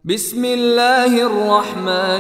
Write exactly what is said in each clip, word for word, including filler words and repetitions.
بسم الله الرحمن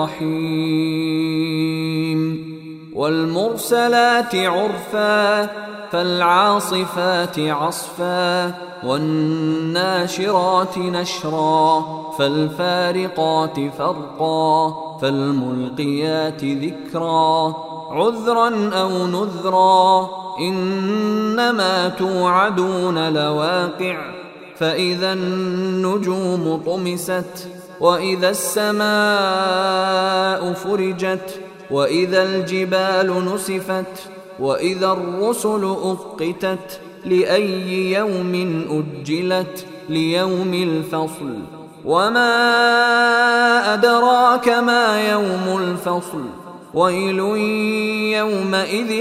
الرحيم والمرسلات عرفا فالعاصفات عصفا والناشرات نشرا فالفارقات فرقا فالملقيات ذكرا عذرا أو نذرا إنما توعدون لواقع فإذا النجوم طمست وإذا السماء فرجت وإذا الجبال نسفت وإذا الرسل أقتت لأي يوم أجلت ليوم الفصل وما أدراك ما يوم الفصل ويل يومئذ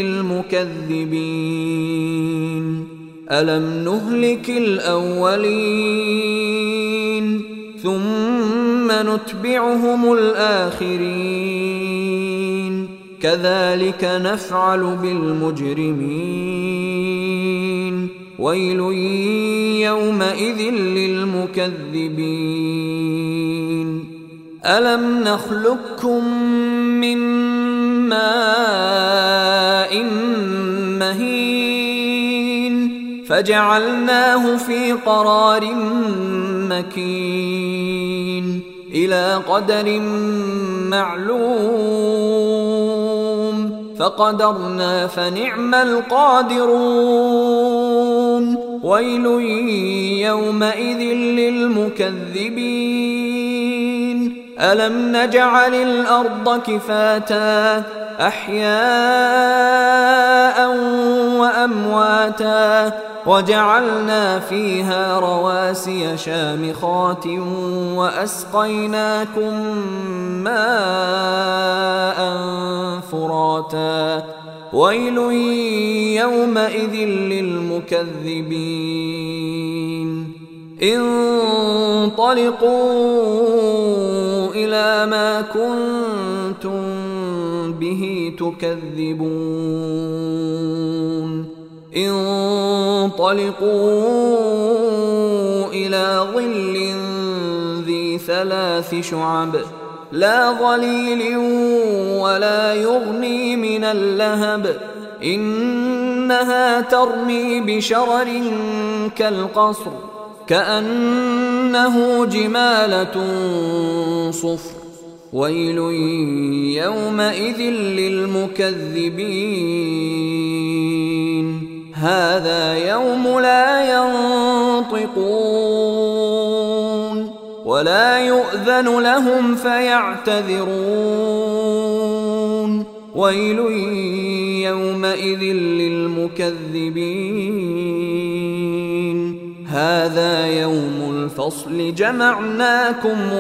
للمكذبين ألم نهلك الأولين ثم نتبعهم الآخرين كذلك نفعل بالمجرمين ويل يومئذ للمكذبين ألم نخلقكم من ماء مهين فجعلناه في قرار مكين إلى قدر معلوم فقدرنا فنعم القادرون ويل يومئذ للمكذبين ألم نجعل الأرض كفاتا أحياء وأمواتا وجعلنا فيها رواسي شامخات وأسقيناكم ماء فراتا ويل يومئذ للمكذبين انطلقوا إلى ما كنتم به تكذبون انطلقوا إلى ظل ذي ثلاث شعب لا ظليل ولا يغني من اللهب إنها ترمي بشرر كالقصر كأنه جمالة صفر ويل يومئذ للمكذبين هذا يوم لا ينطقون ولا يؤذن لهم فيعتذرون ويل يومئذ للمكذبين هذا يوم الفصل جمعناكم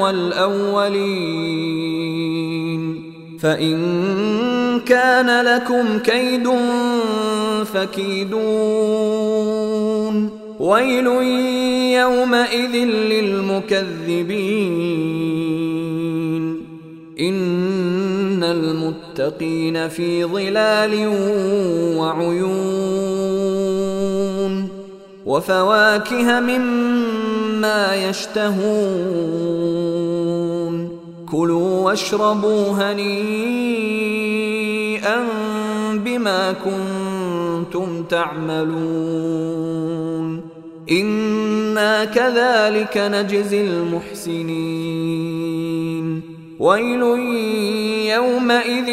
والأولين فإن كان لكم كيد فكيدون ويل يومئذ للمكذبين إن المتقين في ظلال وعيون وفواكه مما يشتهون كلوا واشربوا هنيئا بما كنتم تعملون إنا كذلك نجزي المحسنين ويل يومئذ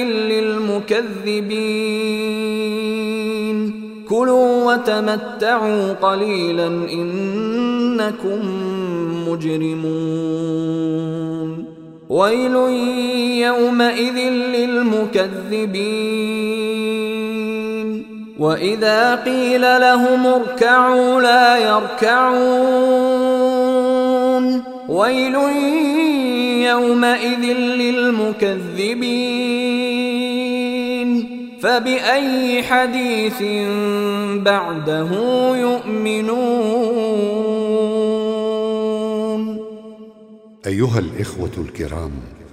للمكذبين كلوا وتمتعوا قليلا إنكم مجرمون ويل يومئذ للمكذبين وإذا قيل لهم اركعوا لا يركعون ويل يومئذ للمكذبين فبأي حديث بعده يؤمنون أيها الإخوة الكرام،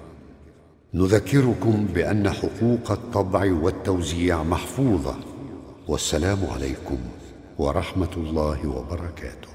نذكركم بأن حقوق الطبع والتوزيع محفوظة، والسلام عليكم ورحمة الله وبركاته.